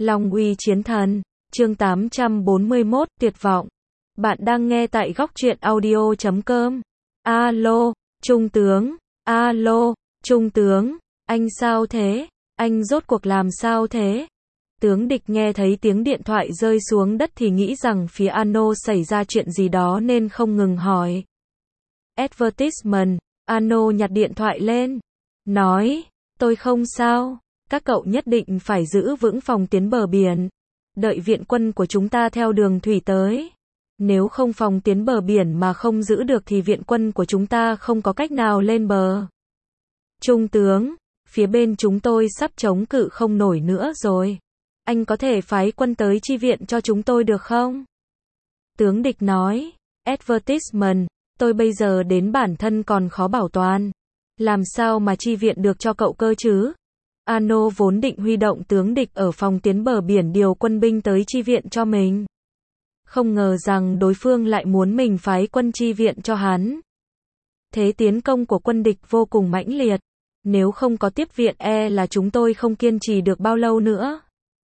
Long uy chiến thần, chương 841, tuyệt vọng. Bạn đang nghe tại góc truyện audio.com. Alo, Trung tướng, alo, Trung tướng, anh sao thế? Anh rốt cuộc làm sao thế? Tướng địch nghe thấy tiếng điện thoại rơi xuống đất thì nghĩ rằng phía Ano xảy ra chuyện gì đó nên không ngừng hỏi. Advertisement, Ano nhặt điện thoại lên, nói, tôi không sao, các cậu nhất định phải giữ vững phòng tuyến bờ biển, đợi viện quân của chúng ta theo đường thủy tới. Nếu không phòng tuyến bờ biển mà không giữ được thì viện quân của chúng ta không có cách nào lên bờ. Trung tướng, phía bên chúng tôi sắp chống cự không nổi nữa rồi. Anh có thể phái quân tới chi viện cho chúng tôi được không? Tướng địch nói, Advertisement, tôi bây giờ đến bản thân còn khó bảo toàn. Làm sao mà chi viện được cho cậu cơ chứ? Ano vốn định huy động tướng địch ở phòng tuyến bờ biển điều quân binh tới chi viện cho mình. Không ngờ rằng đối phương lại muốn mình phái quân chi viện cho hắn. Thế tiến công của quân địch vô cùng mãnh liệt. Nếu không có tiếp viện là chúng tôi không kiên trì được bao lâu nữa.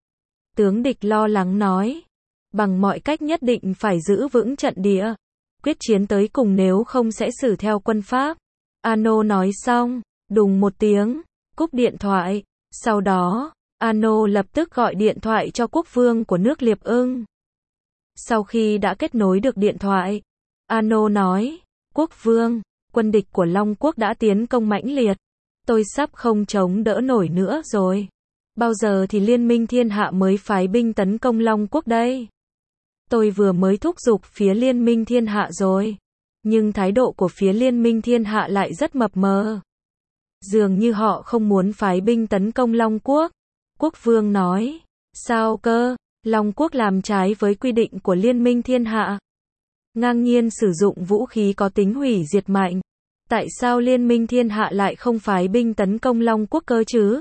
Tướng địch lo lắng nói. Bằng mọi cách nhất định phải giữ vững trận địa. Quyết chiến tới cùng nếu không sẽ xử theo quân pháp. Ano nói xong, đùng một tiếng, cúp điện thoại. Sau đó, Ano lập tức gọi điện thoại cho quốc vương của nước Liệp Ưng. Sau khi đã kết nối được điện thoại, Ano nói, quốc vương, quân địch của Long Quốc đã tiến công mãnh liệt. Tôi sắp không chống đỡ nổi nữa rồi. Bao giờ thì Liên minh Thiên Hạ mới phái binh tấn công Long Quốc đây? Tôi vừa mới thúc giục phía Liên minh Thiên Hạ rồi. Nhưng thái độ của phía Liên minh Thiên Hạ lại rất mập mờ. Dường như họ không muốn phái binh tấn công Long Quốc. Quốc vương nói, sao cơ? Long Quốc làm trái với quy định của Liên minh Thiên Hạ. Ngang nhiên sử dụng vũ khí có tính hủy diệt mạnh. Tại sao Liên minh Thiên Hạ lại không phái binh tấn công Long Quốc cơ chứ?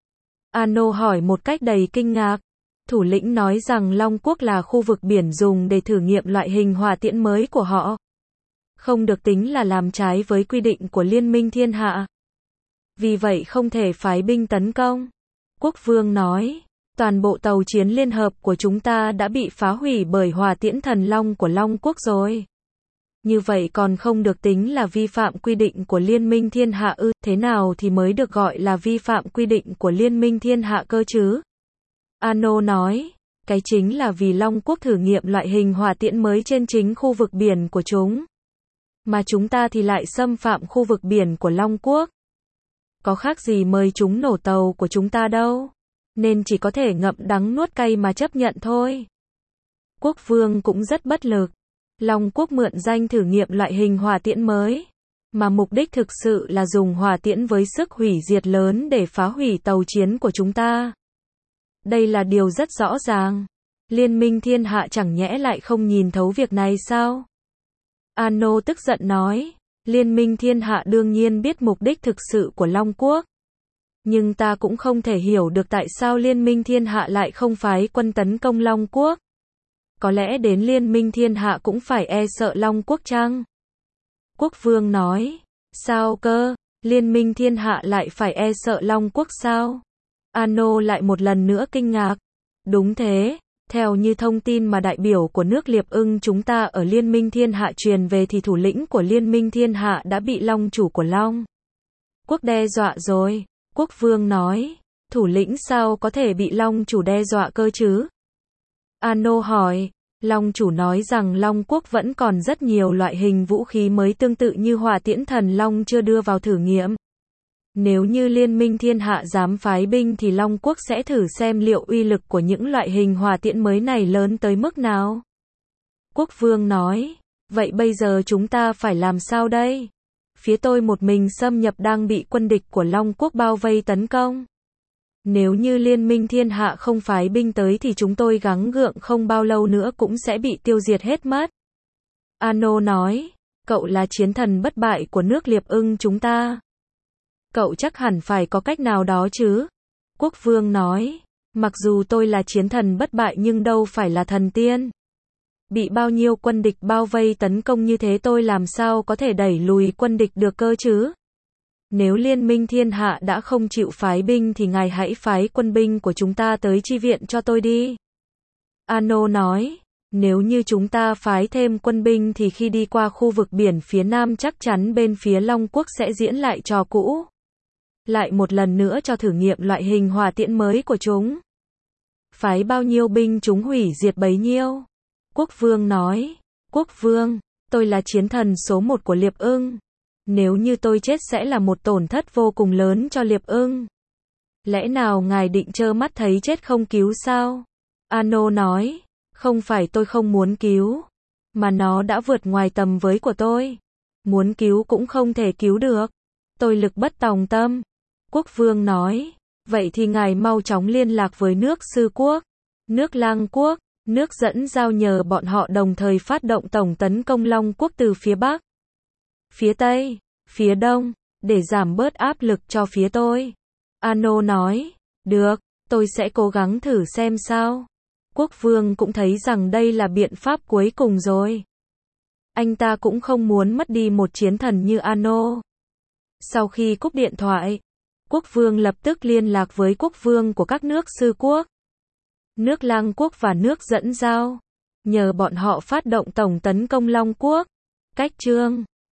Ano hỏi một cách đầy kinh ngạc. Thủ lĩnh nói rằng Long Quốc là khu vực biển dùng để thử nghiệm loại hình hỏa tiễn mới của họ. Không được tính là làm trái với quy định của Liên minh Thiên Hạ. Vì vậy không thể phái binh tấn công. Quốc vương nói, toàn bộ tàu chiến liên hợp của chúng ta đã bị phá hủy bởi hỏa tiễn thần long của Long Quốc rồi. Như vậy còn không được tính là vi phạm quy định của Liên minh Thiên Hạ ư? Thế nào thì mới được gọi là vi phạm quy định của Liên minh Thiên Hạ cơ chứ? Ano nói, cái chính là vì Long Quốc thử nghiệm loại hình hỏa tiễn mới trên chính khu vực biển của chúng. Mà chúng ta thì lại xâm phạm khu vực biển của Long Quốc. Có khác gì mời chúng nổ tàu của chúng ta đâu. Nên chỉ có thể ngậm đắng nuốt cay mà chấp nhận thôi. Quốc vương cũng rất bất lực. Long Quốc mượn danh thử nghiệm loại hình hỏa tiễn mới. Mà mục đích thực sự là dùng hỏa tiễn với sức hủy diệt lớn để phá hủy tàu chiến của chúng ta. Đây là điều rất rõ ràng. Liên minh Thiên Hạ chẳng nhẽ lại không nhìn thấu việc này sao? Ano tức giận nói. Liên minh Thiên Hạ đương nhiên biết mục đích thực sự của Long Quốc. Nhưng ta cũng không thể hiểu được tại sao Liên minh Thiên Hạ lại không phái quân tấn công Long Quốc. Có lẽ đến Liên minh Thiên Hạ cũng phải sợ Long Quốc chăng? Quốc vương nói, sao cơ? Liên minh Thiên Hạ lại phải sợ Long Quốc sao? Ano lại một lần nữa kinh ngạc. Đúng thế, theo như thông tin mà đại biểu của nước Liệp Ưng chúng ta ở Liên minh Thiên Hạ truyền về thì thủ lĩnh của Liên minh Thiên Hạ đã bị Long chủ của Long Quốc đe dọa rồi. Quốc vương nói, thủ lĩnh sao có thể bị Long chủ đe dọa cơ chứ? Ano hỏi, Long chủ nói rằng Long Quốc vẫn còn rất nhiều loại hình vũ khí mới tương tự như hỏa tiễn thần Long chưa đưa vào thử nghiệm. Nếu như Liên minh Thiên Hạ dám phái binh thì Long Quốc sẽ thử xem liệu uy lực của những loại hình hỏa tiễn mới này lớn tới mức nào. Quốc vương nói, vậy bây giờ chúng ta phải làm sao đây? Phía tôi một mình xâm nhập đang bị quân địch của Long Quốc bao vây tấn công. Nếu như Liên minh Thiên Hạ không phái binh tới thì chúng tôi gắng gượng không bao lâu nữa cũng sẽ bị tiêu diệt hết mất. Ano nói, cậu là chiến thần bất bại của nước Liệp Ưng chúng ta. Cậu chắc hẳn phải có cách nào đó chứ? Quốc vương nói, mặc dù tôi là chiến thần bất bại nhưng đâu phải là thần tiên. Bị bao nhiêu quân địch bao vây tấn công như thế tôi làm sao có thể đẩy lùi quân địch được cơ chứ? Nếu liên minh thiên hạ đã không chịu phái binh thì ngài hãy phái quân binh của chúng ta tới chi viện cho tôi đi. Ano nói, nếu như chúng ta phái thêm quân binh thì khi đi qua khu vực biển phía nam chắc chắn bên phía Long Quốc sẽ diễn lại trò cũ. Lại một lần nữa cho thử nghiệm loại hình hỏa tiễn mới của chúng. Phái bao nhiêu binh chúng hủy diệt bấy nhiêu. Quốc vương nói, quốc vương, tôi là chiến thần số 1 của Liệp Ưng. Nếu như tôi chết sẽ là một tổn thất vô cùng lớn cho Liệp Ưng. Lẽ nào ngài định trơ mắt thấy chết không cứu sao? Ano nói, không phải tôi không muốn cứu, mà nó đã vượt ngoài tầm với của tôi. Muốn cứu cũng không thể cứu được. Tôi lực bất tòng tâm. Quốc vương nói, vậy thì ngài mau chóng liên lạc với nước Sư Quốc, nước Lang Quốc, nước Dẫn Giao nhờ bọn họ đồng thời phát động tổng tấn công Long Quốc từ phía Bắc, phía Tây, phía Đông, để giảm bớt áp lực cho phía tôi. Ano nói, được, tôi sẽ cố gắng thử xem sao. Quốc vương cũng thấy rằng đây là biện pháp cuối cùng rồi. Anh ta cũng không muốn mất đi một chiến thần như Ano. Sau khi cúp điện thoại, quốc vương lập tức liên lạc với quốc vương của các nước Sư Quốc, nước Lang Quốc và nước Dẫn Giao, nhờ bọn họ phát động tổng tấn công Long Quốc. Cách chương